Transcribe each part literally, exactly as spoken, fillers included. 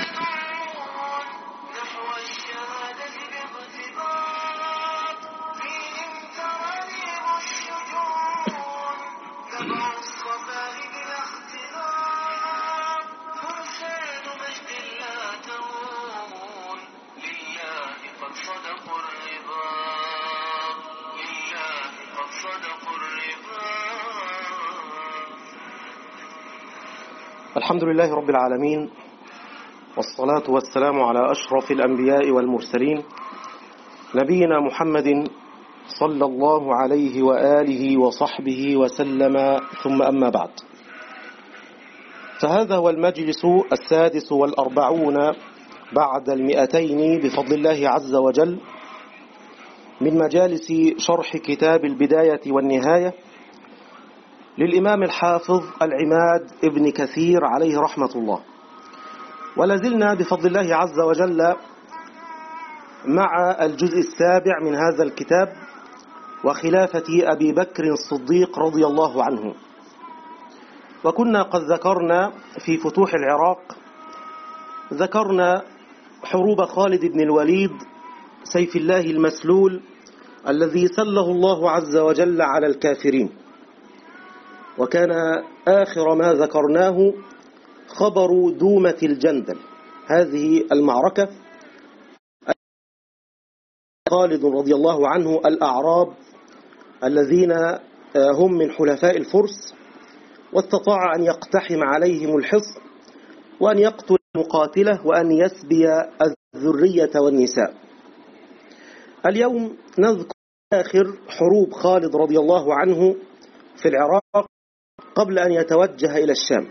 الحمد لله رب العالمين، والصلاة والسلام على أشرف الأنبياء والمرسلين نبينا محمد صلى الله عليه وآله وصحبه وسلم، ثم أما بعد. فهذا هو المجلس السادس والأربعون بعد المئتين بفضل الله عز وجل من مجالس شرح كتاب البداية والنهاية للإمام الحافظ العماد ابن كثير عليه رحمة الله. ولازلنا بفضل الله عز وجل مع الجزء السابع من هذا الكتاب وخلافة أبي بكر الصديق رضي الله عنه. وكنا قد ذكرنا في فتوح العراق، ذكرنا حروب خالد بن الوليد سيف الله المسلول الذي سله الله عز وجل على الكافرين. وكان آخر ما ذكرناه خبر دومة الجندل، هذه المعركة خالد رضي الله عنه الأعراب الذين هم من حلفاء الفرس، واستطاع أن يقتحم عليهم الحصن وأن يقتل المقاتلة وأن يسبي الذرية والنساء. اليوم نذكر آخر حروب خالد رضي الله عنه في العراق قبل أن يتوجه إلى الشام.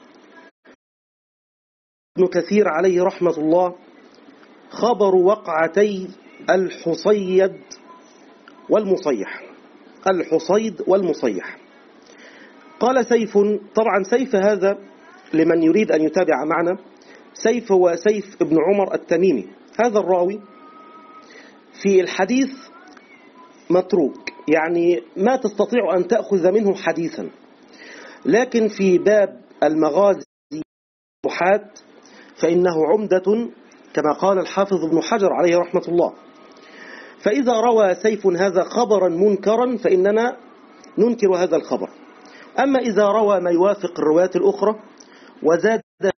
ابن كثير عليه رحمة الله خبر وقعتي الحصيد والمصيح. الحصيد والمصيح قال سيف، طبعا سيف هذا لمن يريد أن يتابع معنا، سيف هو سيف ابن عمر التميمي. هذا الراوي في الحديث متروك، يعني ما تستطيع أن تأخذ منه حديثا، لكن في باب المغازي والفتوحات فإنه عمدة كما قال الحافظ ابن حجر عليه رحمة الله. فإذا روى سيف هذا خبرا منكرا فإننا ننكر هذا الخبر، أما إذا روى ما يوافق الروايات الأخرى وزاد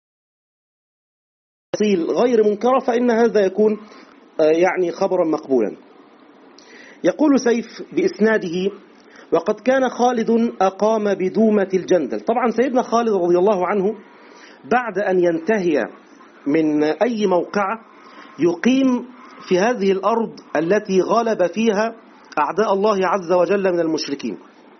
تفصيل غير منكرة فإن هذا يكون يعني خبرا مقبولا. يقول سيف بإسناده: وقد كان خالد أقام بدومة الجندل. طبعا سيدنا خالد رضي الله عنه بعد أن ينتهي من أي موقعة يقيم في هذه الأرض التي غلب فيها أعداء الله عز وجل من المشركين،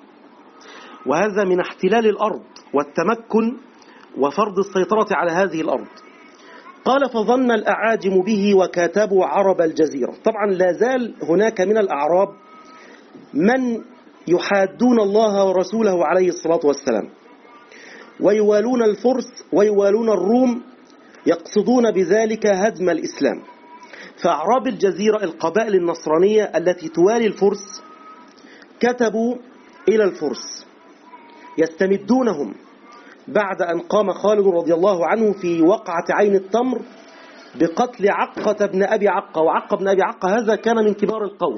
وهذا من احتلال الأرض والتمكن وفرض السيطرة على هذه الأرض. قال: فظن الأعاجم به وكاتبوا عرب الجزيرة. طبعا لا زال هناك من الأعراب من يحادون الله ورسوله عليه الصلاة والسلام، ويوالون الفرس ويوالون الروم، يقصدون بذلك هدم الإسلام. فأعراب الجزيرة القبائل النصرانية التي توالي الفرس كتبوا إلى الفرس يستمدونهم بعد أن قام خالد رضي الله عنه في وقعة عين التمر بقتل عقة بن أبي عقة. وعقة بن أبي عقة هذا كان من كبار القوم،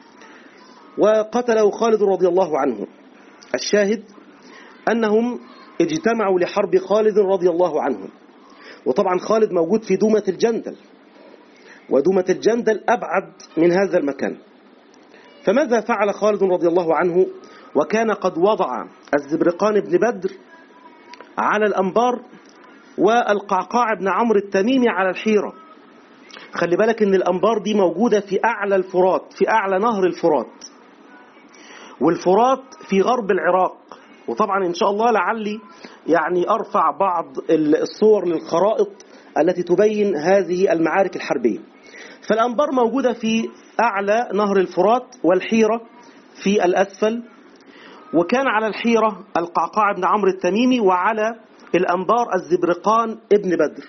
وقتله خالد رضي الله عنه. الشاهد أنهم اجتمعوا لحرب خالد رضي الله عنه. وطبعا خالد موجود في دومة الجندل، ودومة الجندل أبعد من هذا المكان. فماذا فعل خالد رضي الله عنه؟ وكان قد وضع الزبرقان بن بدر على الأنبار والقعقاع بن عمرو التميمي على الحيرة. خلي بالك ان الأنبار دي موجودة في أعلى الفرات، في أعلى نهر الفرات، والفرات في غرب العراق. وطبعا إن شاء الله لعلي يعني أرفع بعض الصور للخرائط التي تبين هذه المعارك الحربية. فالأنبار موجودة في أعلى نهر الفرات، والحيرة في الأسفل. وكان على الحيرة القعقاع بن عمرو التميمي، وعلى الأنبار الزبرقان ابن بدر.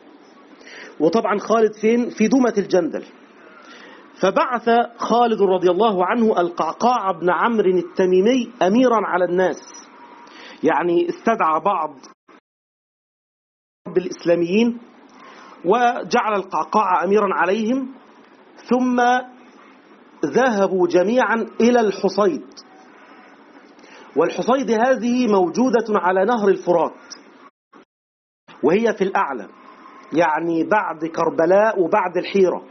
وطبعا خالد فين؟ في دومة الجندل. فبعث خالد رضي الله عنه القعقاع بن عمرو التميمي أميرا على الناس، يعني استدعى بعض الإسلاميين وجعل القعقاع أميرا عليهم، ثم ذهبوا جميعا إلى الحصيد. والحصيد هذه موجودة على نهر الفرات، وهي في الأعلى، يعني بعد كربلاء وبعد الحيرة،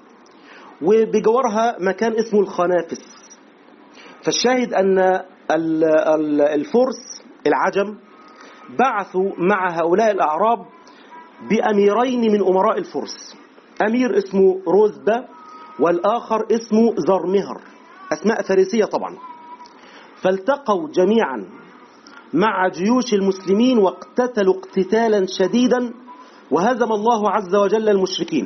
وبجوارها مكان اسمه الخنافس. فالشاهد أن الفرس العجم بعثوا مع هؤلاء الأعراب بأميرين من أمراء الفرس، أمير اسمه روزبة والآخر اسمه زرمهر، أسماء فارسية طبعا. فالتقوا جميعا مع جيوش المسلمين واقتتلوا اقتتالا شديدا، وهزم الله عز وجل المشركين،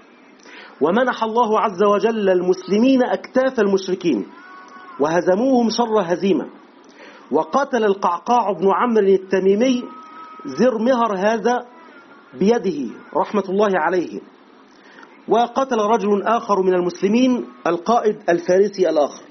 ومنح الله عز وجل المسلمين أكتاف المشركين وهزموهم شر هزيمة. وقتل القعقاع بن عمرو التميمي زرمهر هذا بيده رحمة الله عليه، وقتل رجل آخر من المسلمين القائد الفارسي الآخر.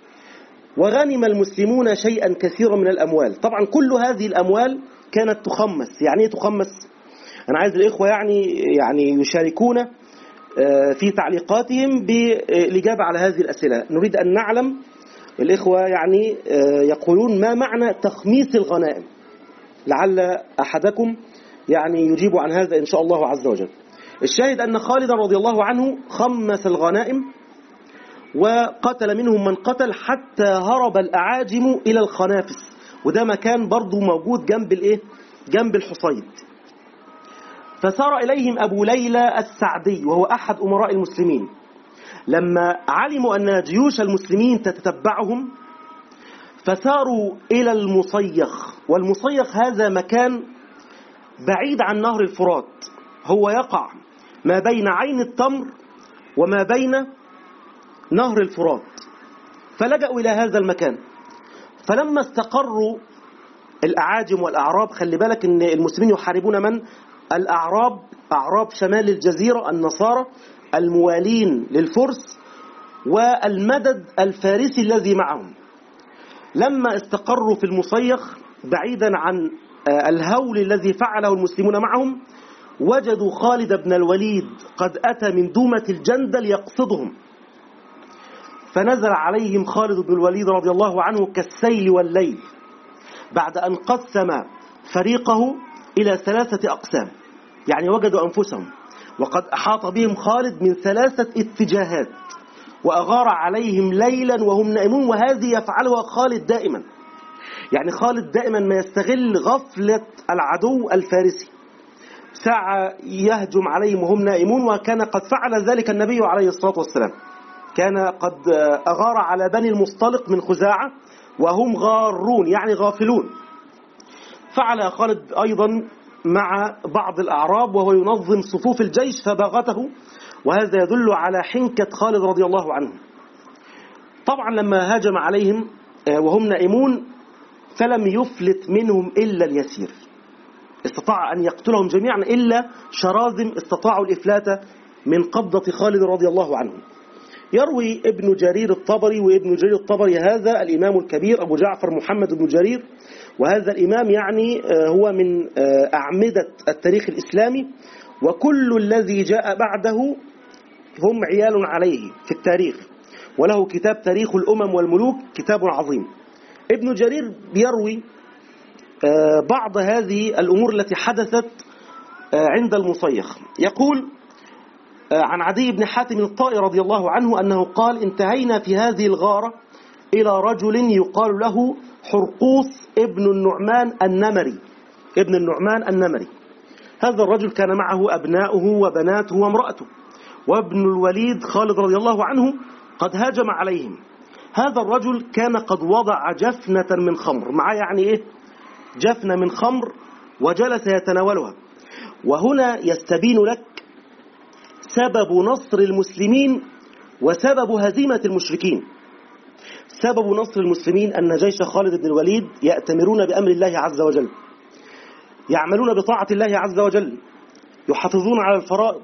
وغنم المسلمون شيئا كثيرا من الأموال. طبعا كل هذه الأموال كانت تخمس. يعني ايه تخمس؟ أنا عايز الإخوة يعني يعني يشاركون في تعليقاتهم بالإجابة على هذه الأسئلة. نريد أن نعلم الإخوة يعني يقولون ما معنى تخميس الغنائم، لعل أحدكم يعني يجيب عن هذا إن شاء الله عز وجل. الشاهد أن خالد رضي الله عنه خمس الغنائم، وقتل منهم من قتل حتى هرب الأعاجم إلى الخنافس، وده مكان برضو موجود جنب الإيه؟ جنب الحصيد. فسار إليهم أبو ليلى السعدي وهو أحد أمراء المسلمين، لما علموا أن جيوش المسلمين تتتبعهم فساروا إلى المصيخ. والمصيخ هذا مكان بعيد عن نهر الفرات، هو يقع ما بين عين التمر وما بين نهر الفرات. فلجأوا إلى هذا المكان. فلما استقروا الأعاجم والأعراب، خلي بالك أن المسلمين يحاربون من؟ الأعراب، أعراب شمال الجزيرة، النصارى الموالين للفرس والمدد الفارسي الذي معهم. لما استقروا في المصيخ بعيدا عن الهول الذي فعله المسلمون معهم، وجدوا خالد بن الوليد قد أتى من دومة الجندل يقصدهم، فنزل عليهم خالد بن الوليد رضي الله عنه كالسيل والليل، بعد أن قسم فريقه إلى ثلاثة أقسام. يعني وجدوا أنفسهم وقد أحاط بهم خالد من ثلاثة اتجاهات، وأغار عليهم ليلا وهم نائمون. وهذه يفعلها خالد دائما، يعني خالد دائما ما يستغل غفلة العدو الفارسي، ساعة يهجم عليهم وهم نائمون. وكان قد فعل ذلك النبي عليه الصلاة والسلام، كان قد أغار على بني المصطلق من خزاعة وهم غارون يعني غافلون. فعل خالد أيضا مع بعض الأعراب وهو ينظم صفوف الجيش فباغته، وهذا يدل على حنكة خالد رضي الله عنه. طبعا لما هاجم عليهم وهم نائمون فلم يفلت منهم إلا اليسير، استطاع أن يقتلهم جميعا إلا شرازم استطاعوا الإفلات من قبضة خالد رضي الله عنه. يروي ابن جرير الطبري، وابن جرير الطبري هذا الإمام الكبير أبو جعفر محمد بن جرير، وهذا الإمام يعني هو من أعمدة التاريخ الإسلامي، وكل الذي جاء بعده هم عيال عليه في التاريخ، وله كتاب تاريخ الأمم والملوك، كتاب عظيم. ابن جرير بيروي بعض هذه الأمور التي حدثت عند المصيخ. يقول عن عدي بن حاتم الطائي رضي الله عنه أنه قال: انتهينا في هذه الغارة إلى رجل يقال له حرقوس ابن النعمان النمري، ابن النعمان النمري. هذا الرجل كان معه أبناؤه وبناته وامرأته، وابن الوليد خالد رضي الله عنه قد هاجم عليهم. هذا الرجل كان قد وضع جفنة من خمر، معاه يعني إيه؟ جفنة من خمر، وجلس يتناولها. وهنا يستبين لك سبب نصر المسلمين وسبب هزيمة المشركين. سبب نصر المسلمين أن جيش خالد بن الوليد يأتمرون بأمر الله عز وجل، يعملون بطاعة الله عز وجل، يحافظون على الفرائض،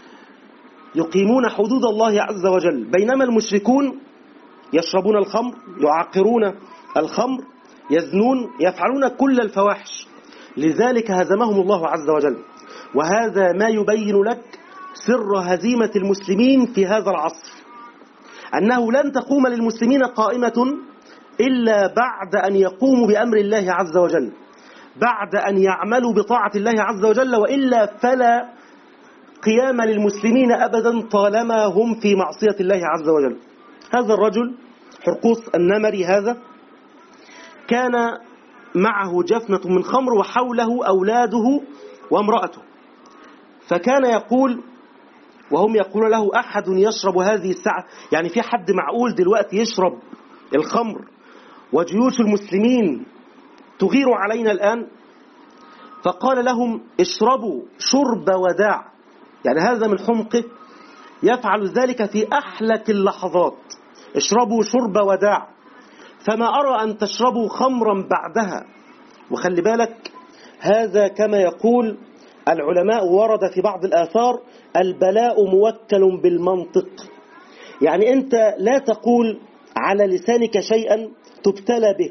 يقيمون حدود الله عز وجل، بينما المشركون يشربون الخمر، يعقرون الخمر، يزنون، يفعلون كل الفواحش. لذلك هزمهم الله عز وجل. وهذا ما يبين لك سر هزيمة المسلمين في هذا العصر، أنه لن تقوم للمسلمين قائمة إلا بعد أن يقوموا بأمر الله عز وجل، بعد أن يعملوا بطاعة الله عز وجل، وإلا فلا قيام للمسلمين أبدا طالما هم في معصية الله عز وجل. هذا الرجل حرقوس النمري هذا كان معه جفنة من خمر وحوله أولاده وامرأته، فكان يقول وهم يقولون له أحد يشرب هذه الساعة، يعني في حد معقول دلوقتي يشرب الخمر وجيوش المسلمين تغير علينا الآن؟ فقال لهم اشربوا شرب وداع، يعني هذا من حمقه يفعل ذلك في أحلك اللحظات، اشربوا شرب وداع، فما أرى أن تشربوا خمرا بعدها. وخلي بالك هذا كما يقول العلماء ورد في بعض الآثار البلاء موكل بالمنطق، يعني أنت لا تقول على لسانك شيئا تبتلى به،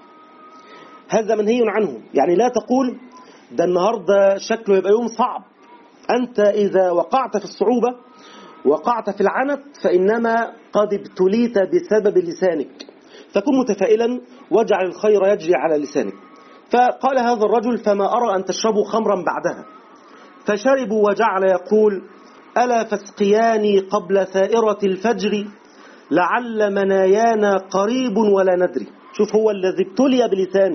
هذا منهي عنه، يعني لا تقول ده النهاردة شكله يبقى يوم صعب، أنت إذا وقعت في الصعوبة وقعت في العنت فإنما قد ابتليت بسبب لسانك، فكن متفائلا واجعل الخير يجري على لسانك. فقال هذا الرجل فما أرى أن تشربوا خمرا بعدها، فشربوا وجعل يقول ألا فاسقياني قبل ثائرة الفجر لعل منايانا قريب ولا ندري. شوف هو الذي ابتلي بلسانه،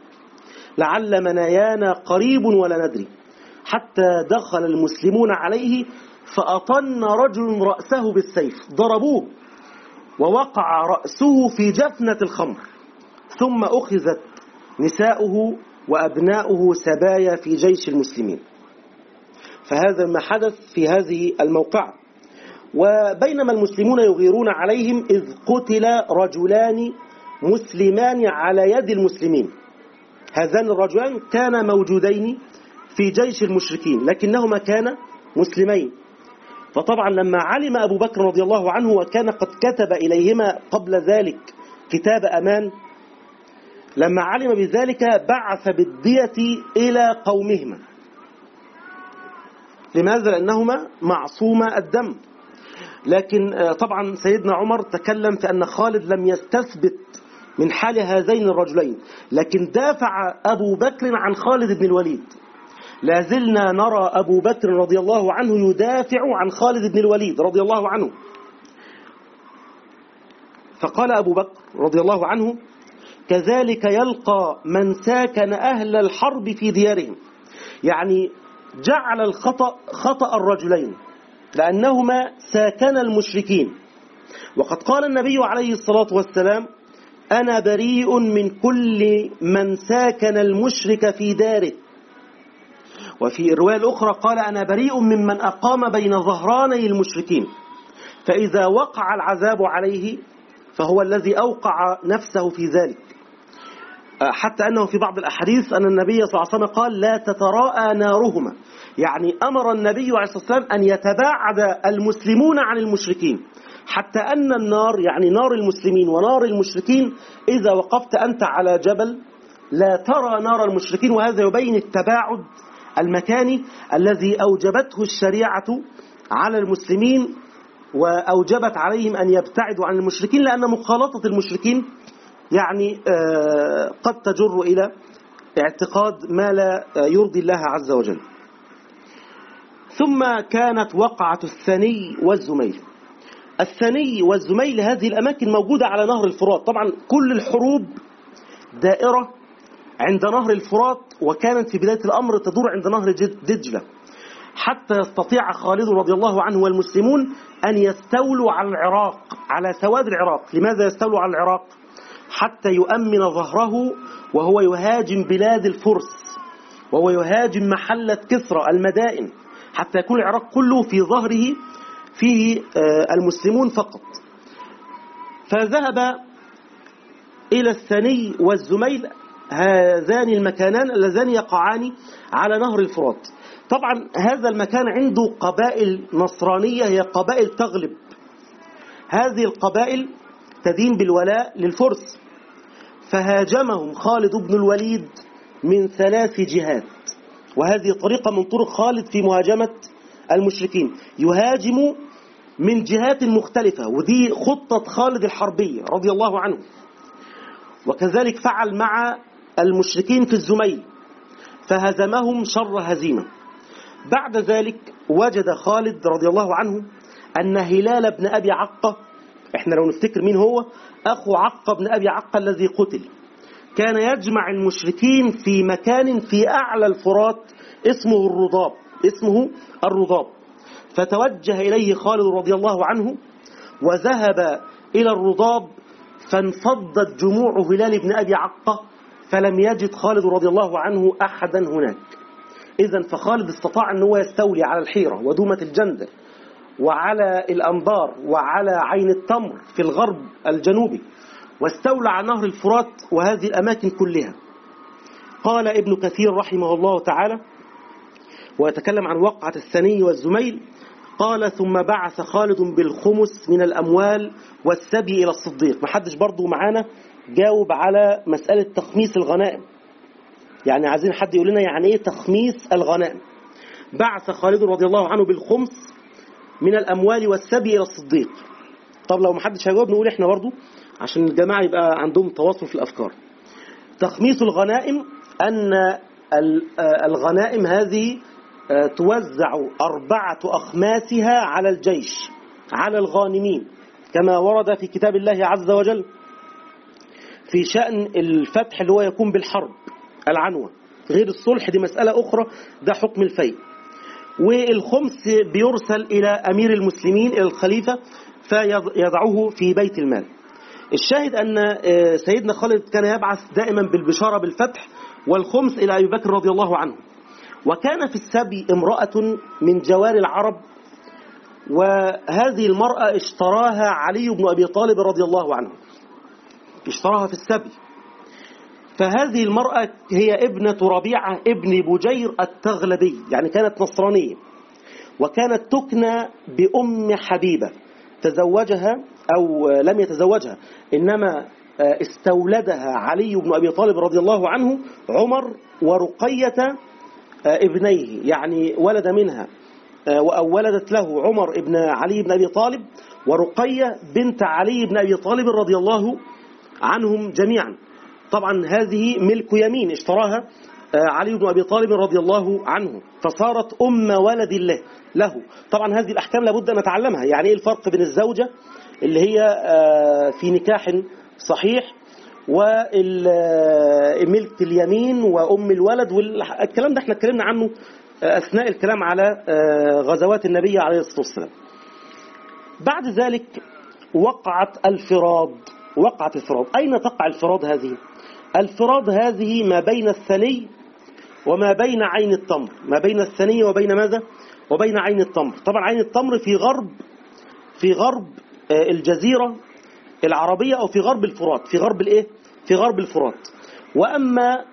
لعل منايانا قريب ولا ندري، حتى دخل المسلمون عليه فأطن رجل رأسه بالسيف، ضربوه ووقع رأسه في جفنة الخمر، ثم أخذت نساؤه وأبناؤه سبايا في جيش المسلمين. فهذا ما حدث في هذه الموقعة. وبينما المسلمون يغيرون عليهم إذ قتل رجلان مسلمان على يد المسلمين، هذان الرجلان كانا موجودين في جيش المشركين لكنهما كانا مسلمين. فطبعا لما علم أبو بكر رضي الله عنه وكان قد كتب إليهما قبل ذلك كتاب أمان، لما علم بذلك بعث بالدية إلى قومهما. لماذا؟ لأنهما معصوما الدم. لكن طبعا سيدنا عمر تكلم في أن خالد لم يستثبت من حال هذين الرجلين، لكن دافع أبو بكر عن خالد بن الوليد. لا زلنا نرى أبو بكر رضي الله عنه يدافع عن خالد بن الوليد رضي الله عنه. فقال أبو بكر رضي الله عنه كذلك يلقى من ساكن أهل الحرب في ديارهم، يعني جعل الخطأ خطأ الرجلين لأنهما ساكن المشركين. وقد قال النبي عليه الصلاة والسلام أنا بريء من كل من ساكن المشرك في داره. وفي الرواية الأخرى قال أنا بريء ممن أقام بين ظهراني المشركين، فإذا وقع العذاب عليه فهو الذي أوقع نفسه في ذلك. حتى أنه في بعض الأحاديث أن النبي صلى الله عليه وسلم قال لا تتراءى نارهما، يعني أمر النبي عليه الصلاة والسلام أن يتباعد المسلمون عن المشركين، حتى أن النار يعني نار المسلمين ونار المشركين إذا وقفت أنت على جبل لا ترى نار المشركين. وهذا يبين التباعد المكاني الذي أوجبته الشريعة على المسلمين، وأوجبت عليهم أن يبتعدوا عن المشركين، لأن مخالطة المشركين يعني قد تجر إلى اعتقاد ما لا يرضي الله عز وجل. ثم كانت وقعة الثني والزميل. الثني والزميل هذه الأماكن موجودة على نهر الفرات. طبعا كل الحروب دائرة عند نهر الفرات، وكانت في بداية الأمر تدور عند نهر دجلة، حتى يستطيع خالد رضي الله عنه والمسلمون أن يستولوا على العراق، على سواد العراق. لماذا يستولوا على العراق؟ حتى يؤمن ظهره وهو يهاجم بلاد الفرس، وهو يهاجم محلة كسرى المدائن، حتى يكون العراق كله في ظهره فيه المسلمون فقط. فذهب إلى الثني والزميل، هذان المكانان اللذان يقعان على نهر الفرات. طبعا هذا المكان عنده قبائل نصرانية، هي قبائل تغلب، هذه القبائل تدين بالولاء للفرس، فهاجمهم خالد بن الوليد من ثلاث جهات. وهذه طريقة من طرق خالد في مهاجمة المشركين، يهاجم من جهات مختلفة، ودي خطة خالد الحربية رضي الله عنه. وكذلك فعل مع المشركين في الزميل فهزمهم شر هزيمة. بعد ذلك وجد خالد رضي الله عنه أن هلال بن أبي عقة، احنا لو نفتكر مين هو، أخو عقة بن أبي عقة الذي قتل، كان يجمع المشركين في مكان في أعلى الفرات اسمه الرضاب، اسمه الرضاب. فتوجه إليه خالد رضي الله عنه وذهب إلى الرضاب، فانفضت جموع هلال بن أبي عقة فلم يجد خالد رضي الله عنه أحدا هناك. إذن فخالد استطاع أن هو يستولي على الحيرة ودومة الجندل وعلى الأنبار وعلى عين التمر في الغرب الجنوبي، واستولى على نهر الفرات وهذه الأماكن كلها. قال ابن كثير رحمه الله تعالى ويتكلم عن وقعة الثني والزميل، قال ثم بعث خالد بالخمس من الأموال والسبي إلى الصديق. محدش برضو معانا جاوب على مسألة تخميس الغنائم، يعني عايزين حد يقول لنا يعني ايه تخميس الغنائم. بعث خالد رضي الله عنه بالخمس من الأموال والسبي إلى الصديق. طب لو محدش هيجاوب نقول احنا برضو عشان الجماعة يبقى عندهم تواصل في الأفكار. تخميس الغنائم أن الغنائم هذه توزع أربعة أخماسها على الجيش، على الغانمين، كما ورد في كتاب الله عز وجل في شأن الفتح اللي هو يكون بالحرب العنوة، غير الصلح دي مسألة أخرى، ده حكم الفيء. والخمس بيرسل إلى أمير المسلمين إلى الخليفة فيضعه في بيت المال. الشاهد أن سيدنا خالد كان يبعث دائما بالبشارة بالفتح والخمس إلى أبي بكر رضي الله عنه. وكان في السبي امرأة من جوار العرب، وهذه المرأة اشتراها علي بن أبي طالب رضي الله عنه، اشتراها في السبي. فهذه المرأة هي ابنة ربيعة ابن بجير التغلبي، يعني كانت نصرانية، وكانت تكنى بأم حبيبة. تزوجها أو لم يتزوجها، إنما استولدها علي بن أبي طالب رضي الله عنه عمر ورقية ابنيه، يعني ولد منها أو ولدت له عمر ابن علي بن أبي طالب ورقية بنت علي بن أبي طالب رضي الله عنهم جميعا. طبعا هذه ملك يمين اشتراها علي بن أبي طالب رضي الله عنه، فصارت أم ولد الله له. طبعا هذه الأحكام لابد أن نتعلمها، يعني إيه الفرق بين الزوجة اللي هي في نكاح صحيح وملك اليمين وأم الولد، والكلام ده احنا اتكلمنا عنه أثناء الكلام على غزوات النبي عليه الصلاة والسلام. بعد ذلك وقعت الفراد. وقعت الفراد. أين تقع الفراد هذه؟ الفراد هذه ما بين الثني وما بين عين التمر، ما بين الثني وبين ماذا؟ وبين عين التمر. طبعا عين التمر في غرب في غرب الجزيرة العربية، أو في غرب الفرات، في غرب الإيه؟ في غرب الفرات. وأما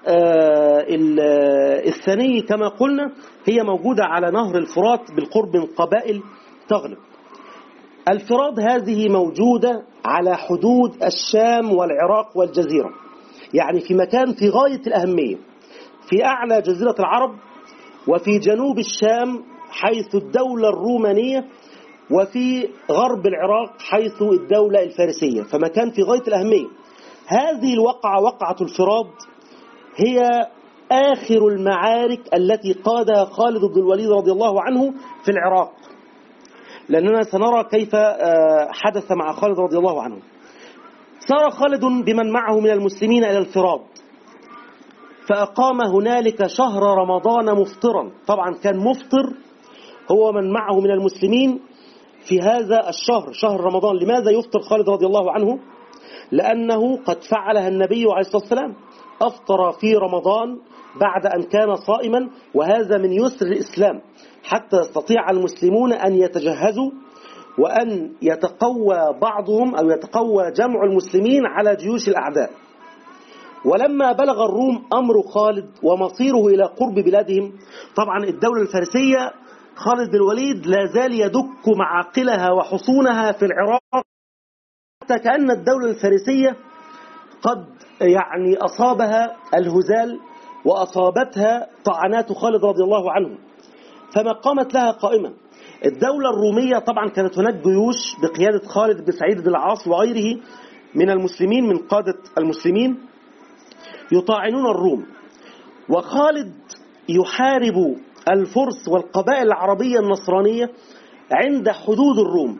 الثني كما قلنا هي موجودة على نهر الفرات بالقرب من قبائل تغلب. الفراد هذه موجودة على حدود الشام والعراق والجزيرة، يعني في مكان في غاية الأهمية، في أعلى جزيرة العرب، وفي جنوب الشام حيث الدولة الرومانية، وفي غرب العراق حيث الدولة الفارسية، فمكان في غاية الأهمية. هذه الوقعة وقعة الفراد هي آخر المعارك التي قادها خالد بن الوليد رضي الله عنه في العراق، لأننا سنرى كيف حدث مع خالد رضي الله عنه. سار خالد بمن معه من المسلمين إلى الفراد، فأقام هنالك شهر رمضان مفطرا. طبعا كان مفطر هو من معه من المسلمين في هذا الشهر، شهر رمضان. لماذا يفطر خالد رضي الله عنه؟ لأنه قد فعلها النبي عليه الصلاة والسلام، أفطر في رمضان بعد أن كان صائما، وهذا من يسر الإسلام حتى يستطيع المسلمون أن يتجهزوا وأن يتقوى بعضهم أو يتقوى جمع المسلمين على جيوش الأعداء. ولما بلغ الروم أمر خالد ومصيره إلى قرب بلادهم، طبعا الدولة الفارسية خالد بن الوليد لا زال يدك معاقلها وحصونها في العراق، حتى كأن الدولة الفارسية قد يعني أصابها الهزال وأصابتها طعنات خالد رضي الله عنه، فما قامت لها قائمة. الدولة الرومية طبعا كانت هناك جيوش بقيادة خالد بن سعيد بن العاص وغيره من المسلمين، من قادة المسلمين، يطاعنون الروم، وخالد يحارب الفرس والقبائل العربية النصرانية عند حدود الروم.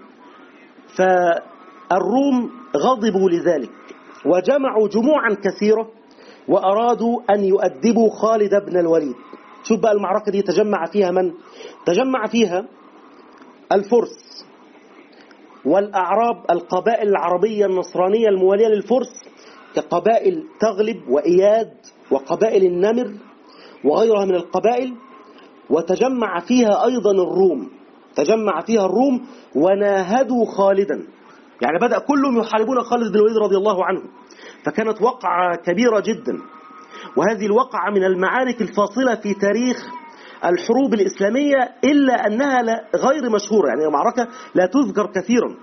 فالروم غضبوا لذلك وجمعوا جموعا كثيرة وأرادوا أن يؤدبوا خالد بن الوليد. شوف بقى المعركة دي تجمع فيها من؟ تجمع فيها الفرس والأعراب، القبائل العربية النصرانية الموالية للفرس كقبائل تغلب وإياد وقبائل النمر وغيرها من القبائل، وتجمع فيها أيضا الروم، تجمع فيها الروم وناهدوا خالدا، يعني بدأ كلهم يحاربون خالد بن الوليد رضي الله عنه. فكانت وقعة كبيرة جدا، وهذه الوقعة من المعارك الفاصلة في تاريخ الحروب الإسلامية، إلا أنها غير مشهورة، يعني معركة لا تذكر كثيرا.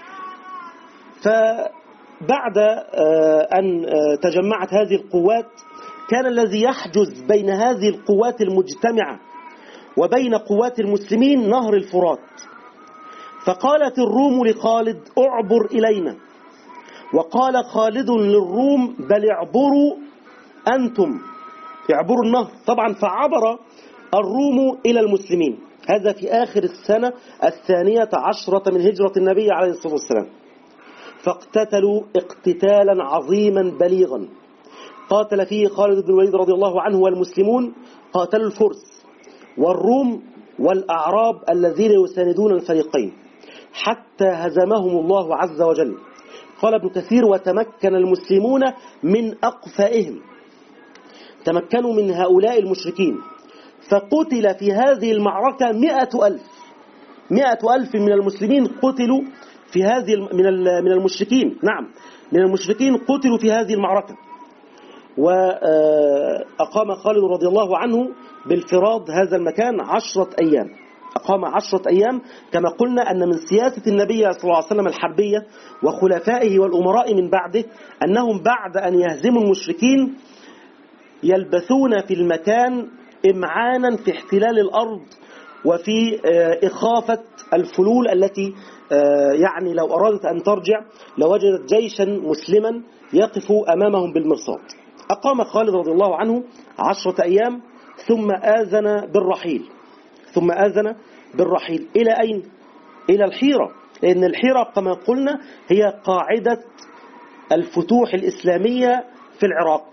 فبعد أن تجمعت هذه القوات كان الذي يحجز بين هذه القوات المجتمعة وبين قوات المسلمين نهر الفرات. فقالت الروم لخالد اعبر إلينا، وقال خالد للروم بل اعبروا أنتم، اعبروا النهر. طبعا فعبر الروم إلى المسلمين، هذا في آخر السنة الثانية عشرة من هجرة النبي عليه الصلاة والسلام. فاقتتلوا اقتتالا عظيما بليغا، قاتل فيه خالد بن الوليد رضي الله عنه والمسلمون، قاتلوا الفرس والروم والأعراب الذين يساندون الفريقين حتى هزمهم الله عز وجل. قال ابن كثير وتمكن المسلمون من أقفائهم، تمكنوا من هؤلاء المشركين، فقتل في هذه المعركة مئة ألف مئة ألف من المسلمين قتلوا في هذه من من المشركين، نعم من المشركين قتلوا في هذه المعركة. وأقام خالد رضي الله عنه بالفراد هذا المكان عشرة أيام، أقام عشرة أيام. كما قلنا أن من سياسة النبي صلى الله عليه وسلم الحربية وخلفائه والأمراء من بعده أنهم بعد أن يهزموا المشركين يلبثون في المكان إمعانا في احتلال الأرض وفي إخافة الفلول التي يعني لو أرادت أن ترجع لوجدت جيشا مسلما يقف أمامهم بالمرصاد. أقام خالد رضي الله عنه عشرة أيام ثم آذن بالرحيل ثم آذن بالرحيل إلى أين؟ إلى الحيرة، لأن الحيرة كما قلنا هي قاعدة الفتوح الإسلامية في العراق.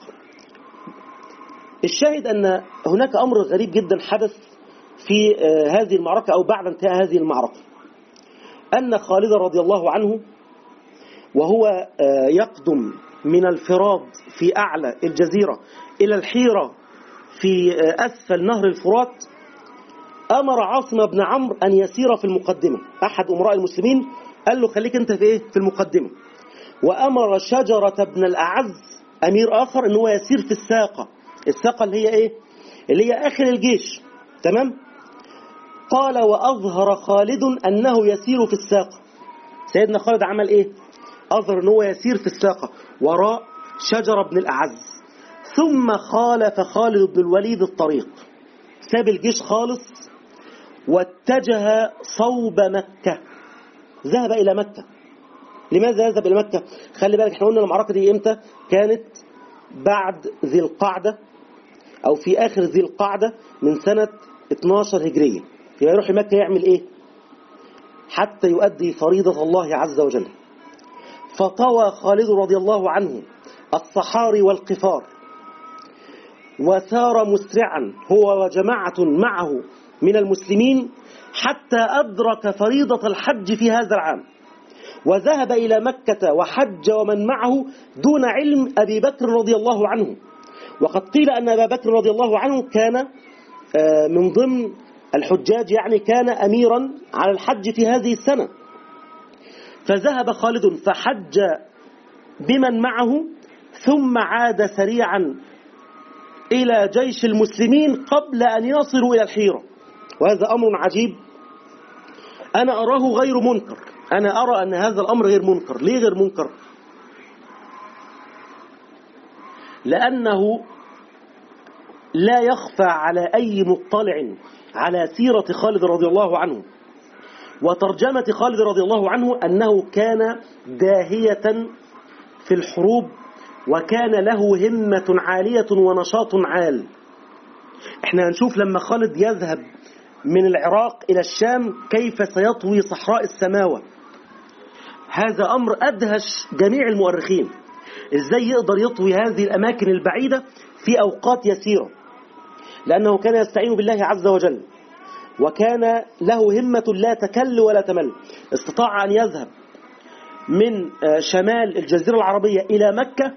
الشاهد أن هناك أمر غريب جدا حدث في هذه المعركة أو بعد انتهاء هذه المعركة، أن خالد رضي الله عنه وهو يقدم من الفراد في أعلى الجزيرة إلى الحيرة في أسفل نهر الفرات أمر عاصم بن عمرو أن يسير في المقدمة. أحد أمراء المسلمين قال له خليك أنت في إيه؟ في المقدمة. وأمر شجرة بن الأعز أمير آخر أنه يسير في الساقة. الساقة اللي هي إيه؟ اللي هي آخر الجيش، تمام؟ قال وأظهر خالد أنه يسير في الساقة. سيدنا خالد عمل إيه؟ أظهر أنه يسير في الساقة وراء شجرة بن الأعز. ثم خالف خالد بن الوليد الطريق، ساب الجيش خالص واتجه صوب مكة، ذهب إلى مكة. لماذا يذهب إلى مكة؟ خلي بالك احنا قلنا المعركة دي إمتى؟ كانت بعد ذي القعدة أو في آخر ذي القعدة من سنة اثناشر هجرية. يبقى يروح مكة يعمل إيه؟ حتى يؤدي فريضة الله عز وجل. فطوى خالد رضي الله عنه الصحاري والقفار وسار مسرعا هو وجماعة معه من المسلمين حتى أدرك فريضة الحج في هذا العام، وذهب إلى مكة وحج ومن معه دون علم أبي بكر رضي الله عنه. وقد قيل أن أبا بكر رضي الله عنه كان من ضمن الحجاج، يعني كان أميرا على الحج في هذه السنة. فذهب خالد فحج بمن معه ثم عاد سريعا إلى جيش المسلمين قبل أن يصلوا إلى الحيرة. وهذا أمر عجيب أنا أراه غير منكر. أنا أرى أن هذا الأمر غير منكر. ليه غير منكر؟ لأنه لا يخفى على أي مطلع على سيرة خالد رضي الله عنه وترجمة خالد رضي الله عنه أنه كان داهية في الحروب، وكان له همة عالية ونشاط عال. احنا هنشوف لما خالد يذهب من العراق إلى الشام كيف سيطوي صحراء السماوة. هذا أمر أدهش جميع المؤرخين، إزاي يقدر يطوي هذه الأماكن البعيدة في أوقات يسيرة، لأنه كان يستعين بالله عز وجل، وكان له همة لا تكل ولا تمل. استطاع أن يذهب من شمال الجزيرة العربية إلى مكة،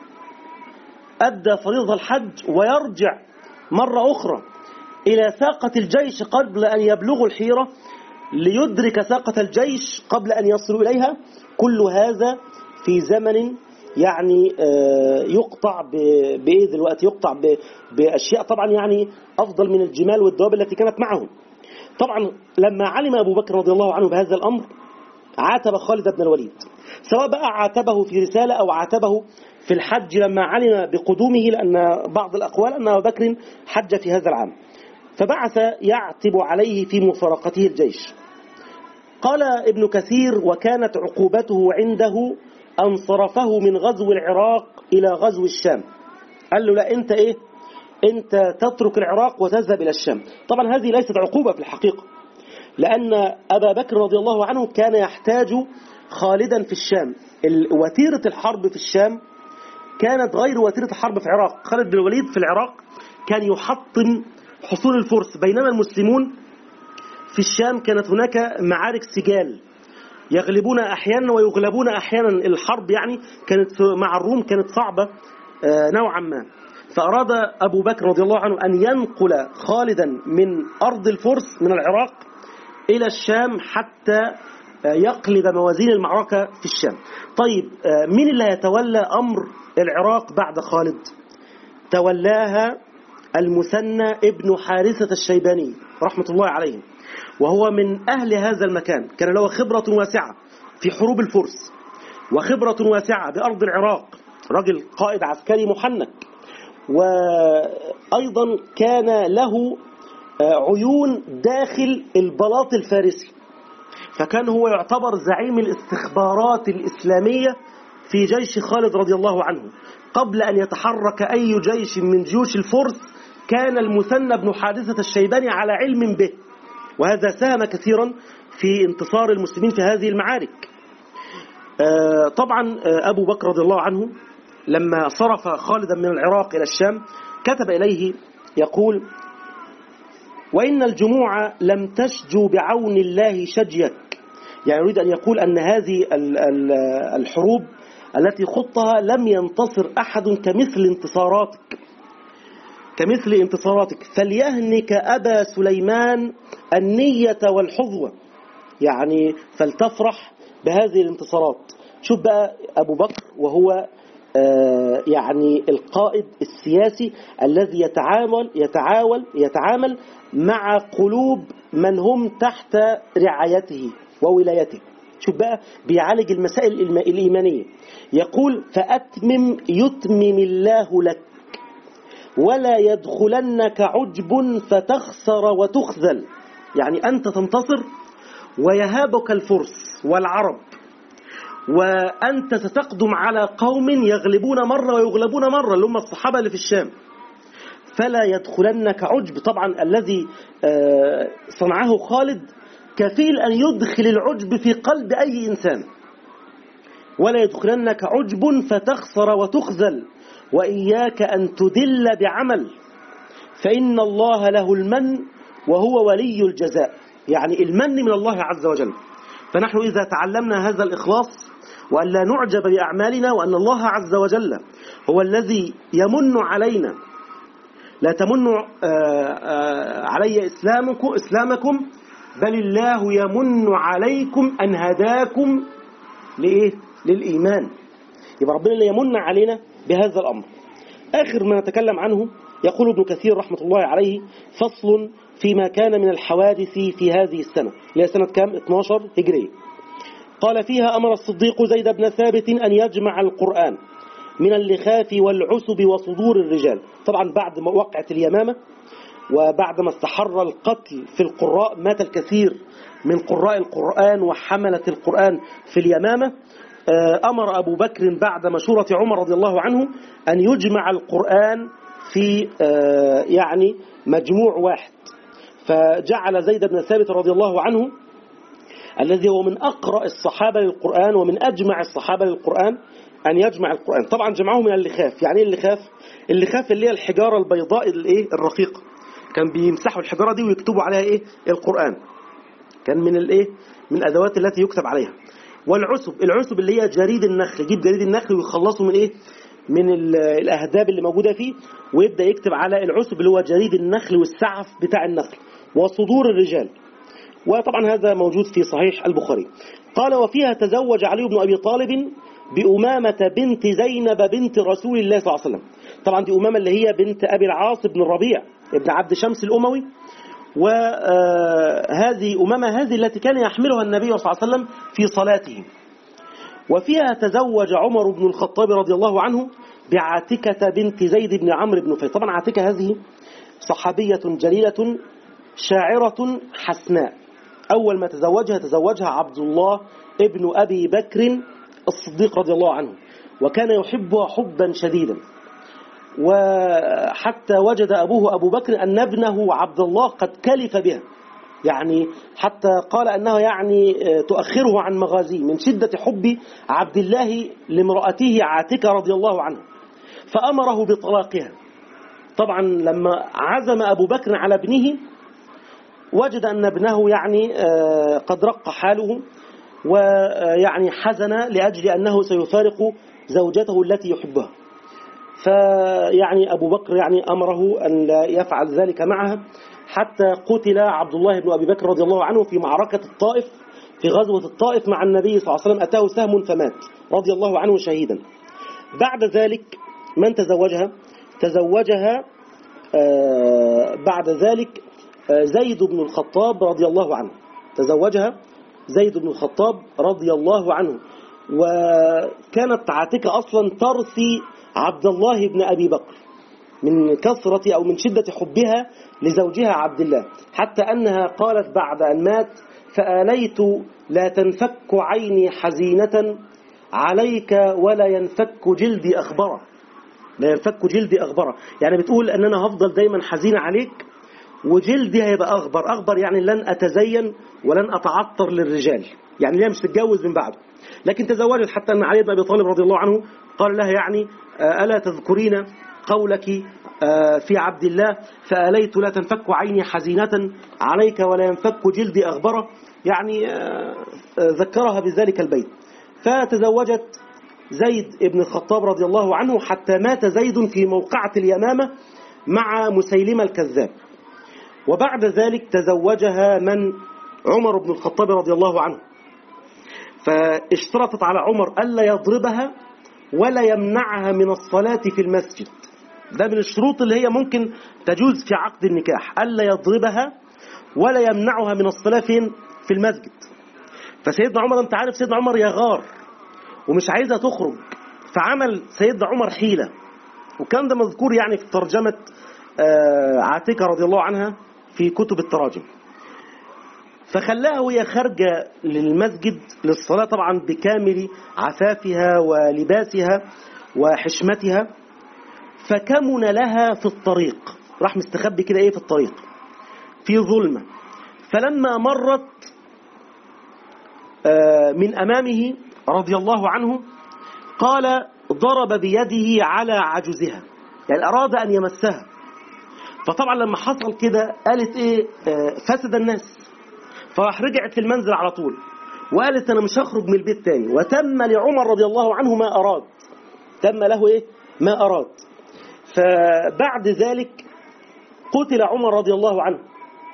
أدى فريضة الحج، ويرجع مرة أخرى إلى ساقة الجيش قبل أن يبلغوا الحيرة ليدرك ساقة الجيش قبل أن يصلوا إليها. كل هذا في زمن يعني يقطع بإيه دلوقتي؟ يقطع بأشياء طبعا يعني أفضل من الجمال والدواب التي كانت معهم. طبعا لما علم أبو بكر رضي الله عنه بهذا الأمر عاتب خالد بن الوليد، سواء بقى عاتبه في رسالة أو عاتبه في الحج لما علم بقدومه، لأن بعض الأقوال أن أبو بكر حج في هذا العام، فبعث يعتب عليه في مفارقته الجيش. قال ابن كثير: وكانت عقوبته عنده أن صرفه من غزو العراق إلى غزو الشام. قال له: لا، أنت إيه؟ أنت تترك العراق وتذهب إلى الشام. طبعا هذه ليست عقوبة في الحقيقة، لأن أبا بكر رضي الله عنه كان يحتاج خالدا في الشام. وتيرة الحرب في الشام كانت غير وتيرة الحرب في العراق. خالد بن الوليد في العراق كان يحطم حصول الفرس، بينما المسلمون في الشام كانت هناك معارك سجال، يغلبون أحيانا ويغلبون أحيانا. الحرب يعني كانت مع الروم كانت صعبة نوعا ما، فأراد أبو بكر رضي الله عنه أن ينقل خالدا من أرض الفرس من العراق إلى الشام حتى يقلب موازين المعركة في الشام. طيب، مين اللي يتولى أمر العراق بعد خالد؟ تولاها المثنى ابن حارثة الشيباني رحمة الله عليه، وهو من أهل هذا المكان، كان له خبرة واسعة في حروب الفرس وخبرة واسعة بأرض العراق، رجل قائد عسكري محنك، وأيضا كان له عيون داخل البلاط الفارسي، فكان هو يعتبر زعيم الاستخبارات الإسلامية في جيش خالد رضي الله عنه. قبل أن يتحرك أي جيش من جيوش الفرس كان المثنى بن حارثة الشيباني على علم به، وهذا ساهم كثيرا في انتصار المسلمين في هذه المعارك. طبعا أبو بكر رضي الله عنه لما صرف خالدا من العراق إلى الشام كتب إليه يقول: وإن الجموع لم تشجو بعون الله شجيك. يعني يريد أن يقول أن هذه الحروب التي خضتها لم ينتصر أحد كمثل انتصاراتك كمثل انتصاراتك فليهنك أبا سليمان النية والحظوة، يعني فلتفرح بهذه الانتصارات. شوف بقى أبو بكر وهو آه يعني القائد السياسي الذي يتعامل يتعاول يتعامل مع قلوب من هم تحت رعايته وولايته. شوف بقى بيعالج المسائل الإيمانية. يقول: فأتمم يتمم الله لك ولا يدخلنك عجب فتخسر وتخذل. يعني أنت تنتصر ويهابك الفرس والعرب، وأنت ستقدم على قوم يغلبون مرة ويغلبون مرة، اللي هم الصحابة اللي في الشام، فلا يدخلنك عجب. طبعا الذي صنعه خالد كفيل أن يدخل العجب في قلب أي إنسان. ولا يدخلنك عجب فتخسر وتخذل وإياك أن تدل بعمل فإن الله له المن وهو ولي الجزاء. يعني المن من الله عز وجل. فنحن إذا تعلمنا هذا الإخلاص وأن لا نعجب بأعمالنا، وأن الله عز وجل هو الذي يمن علينا، لا تمنوا علي إسلامكم إسلامكم بل الله يمن عليكم أن هداكم لإيه؟ للإيمان. يبقى ربنا اللي يمن علينا بهذا الأمر. آخر ما نتكلم عنه يقول ابن كثير رحمة الله عليه: فصل فيما كان من الحوادث في هذه السنة، اللي هي سنة كام؟ اثني عشر هجرية. قال: فيها أمر الصديق زيد بن ثابت أن يجمع القرآن من اللخاف والعسب وصدور الرجال. طبعا بعد وقعة اليمامة وبعد ما استحر القتل في القراء، مات الكثير من قراء القرآن وحملة القرآن في اليمامة، أمر أبو بكر بعد مشورة عمر رضي الله عنه أن يجمع القرآن في يعني مجموع واحد، فجعل زيد بن ثابت رضي الله عنه الذي هو من أقرأ الصحابة للقرآن ومن أجمع الصحابة للقرآن أن يجمع القرآن. طبعا جمعه من اللخاف. يعني ايه اللخاف؟ اللخاف اللي هي الحجارة البيضاء الايه الرقيقة، كان بيمسحوا الحجارة دي ويكتبوا عليها ايه القرآن، كان من الايه من الأدوات التي يكتب عليها. والعسب، العسب اللي هي جريد النخل، يجيب جريد النخل ويخلصوا من ايه من الأهداب اللي موجودة فيه ويبدأ يكتب على العسب اللي هو جريد النخل والسعف بتاع النخل. وصدور الرجال، وطبعا هذا موجود في صحيح البخاري. قال وفيها تزوج علي بن أبي طالب بأمامة بنت زينب بنت رسول الله صلى الله عليه وسلم. طبعا دي أمامة اللي هي بنت أبي العاص بن الربيع ابن عبد شمس الأموي، وهذه أمامة هذه التي كان يحملها النبي صلى الله عليه وسلم في صلاته. وفيها تزوج عمر بن الخطاب رضي الله عنه بعاتكة بنت زيد بن عمرو بن نفيل. طبعا عاتكة هذه صحابية جليلة شاعرة حسناء، أول ما تزوجها تزوجها عبد الله ابن أبي بكر الصديق رضي الله عنه، وكان يحبها حبا شديدا، وحتى وجد أبوه أبو بكر أن ابنه عبد الله قد كلف بها، يعني حتى قال أنها يعني تؤخره عن مغازيه من شدة حب عبد الله لامرأته عاتكة رضي الله عنه، فأمره بطلاقها. طبعا لما عزم أبو بكر على ابنه وجد أن ابنه يعني قد رق حاله، ويعني حزن لأجل أنه سيفارق زوجته التي يحبها، فيعني أبو بكر يعني أمره أن لا يفعل ذلك معها، حتى قتل عبد الله بن أبي بكر رضي الله عنه في معركة الطائف، في غزوة الطائف مع النبي صلى الله عليه وسلم، أتاه سهم فمات رضي الله عنه شهيدا. بعد ذلك من تزوجها؟ تزوجها بعد ذلك زيد بن الخطاب رضي الله عنه، تزوجها زيد بن الخطاب رضي الله عنه. وكانت عاتكة أصلا ترثي عبد الله بن أبي بكر من كثرة أو من شدة حبها لزوجها عبد الله، حتى أنها قالت بعد أن مات: فآليت لا تنفك عيني حزينة عليك ولا ينفك جلدي أخبره، لا ينفك جلدي أخبره، يعني بتقول أن أنا هفضل دايما حزين عليك وجلدي هيبقى أخبر. أخبر يعني لن أتزين ولن أتعطر للرجال، يعني ليه مش تتجوز من بعده. لكن تزوجت، حتى أن علي بن أبي طالب رضي الله عنه قال لها يعني ألا تذكرين قولك في عبد الله فآليت لا تنفك عيني حزينة عليك ولا ينفك جلدي أخبره، يعني ذكرها بذلك البيت. فتزوجت زيد بن الخطاب رضي الله عنه حتى مات زيد في موقعة اليمامة مع مسيلمة الكذاب. وبعد ذلك تزوجها من؟ عمر بن الخطاب رضي الله عنه، فاشترطت على عمر ألا يضربها ولا يمنعها من الصلاة في المسجد. ده من الشروط اللي هي ممكن تجوز في عقد النكاح، ألا يضربها ولا يمنعها من الصلاة فين؟ في المسجد. فسيدنا عمر، انت عارف سيدنا عمر يغار ومش عايزها تخرج، فعمل سيدنا عمر حيلة، وكان ده مذكور يعني في ترجمة عاتكة رضي الله عنها في كتب التراجم. فخلاها وهي خارجة للمسجد للصلاة طبعا بكامل عفافها ولباسها وحشمتها، فكمن لها في الطريق، راح مستخبي كده ايه في الطريق في ظلمة. فلما مرت من أمامه رضي الله عنه قال ضرب بيده على عجزها، يعني أراد أن يمسها. فطبعا لما حصل كده قالت ايه فسد الناس، فراح رجعت في المنزل على طول وقالت أنا مش هخرج من البيت تاني. وتم لعمر رضي الله عنه ما أراد، تم له ايه ما أراد. فبعد ذلك قتل عمر رضي الله عنه،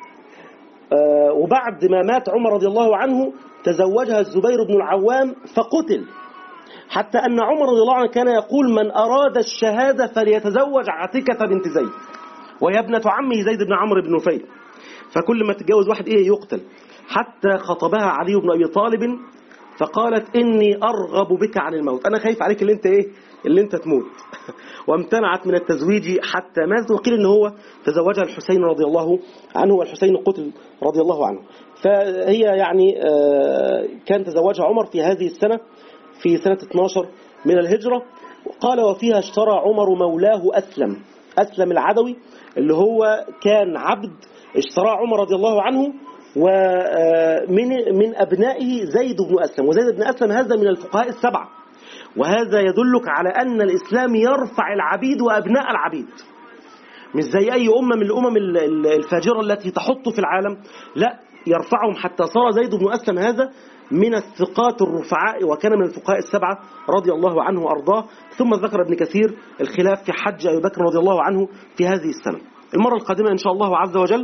وبعد ما مات عمر رضي الله عنه تزوجها الزبير بن العوام فقتل، حتى أن عمر رضي الله عنه كان يقول من أراد الشهادة فليتزوج عاتكة بنت زيد، وهي ابنة عمه زيد بن عمرو بن نفيل، فكل ما تتجوز واحد إيه يقتل. حتى خطبها علي بن أبي طالب فقالت إني أرغب بك عن الموت، أنا خايف عليك اللي أنت إيه اللي أنت تموت. وامتنعت من التزويج حتى مات. وقيل إن هو تزوجها الحسين رضي الله عنه، والحسين قتل رضي الله عنه. فهي يعني كان تزوجها عمر في هذه السنة، في سنة اثناشر من الهجرة. قال وفيها اشترى عمر مولاه أسلم، أسلم العدوي اللي هو كان عبد، اشترى عمر رضي الله عنه، ومن من أبنائه زيد بن أسلم. وزيد بن أسلم هذا من الفقهاء السبعة، وهذا يدلك على أن الإسلام يرفع العبيد وأبناء العبيد، مش زي أي أمة من الأمم الفاجرة التي تحط في العالم، لا، يرفعهم حتى صار زيد بن أسلم هذا من الثقات الرفعاء، وكان من الفقهاء السبعة رضي الله عنه وأرضاه. ثم ذكر ابن كثير الخلاف في حج أبي بكر رضي الله عنه في هذه السنة. المرة القادمة إن شاء الله عز وجل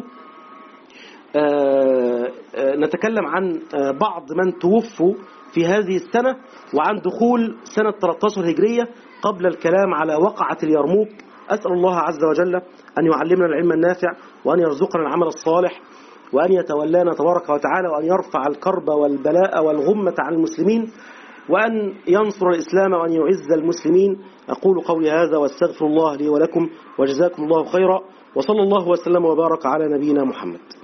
نتكلم عن بعض من توفوا في هذه السنة، وعن دخول سنة ثلاثة عشر هجرية قبل الكلام على وقعة اليرموك. أسأل الله عز وجل أن يعلمنا العلم النافع، وأن يرزقنا العمل الصالح، وأن يتولانا تبارك وتعالى، وأن يرفع الكرب والبلاء والغمة عن المسلمين، وأن ينصر الإسلام، وأن يعز المسلمين. أقول قولي هذا واستغفر الله لي ولكم، وجزاكم الله خيرا، وصلى الله وسلم وبارك على نبينا محمد.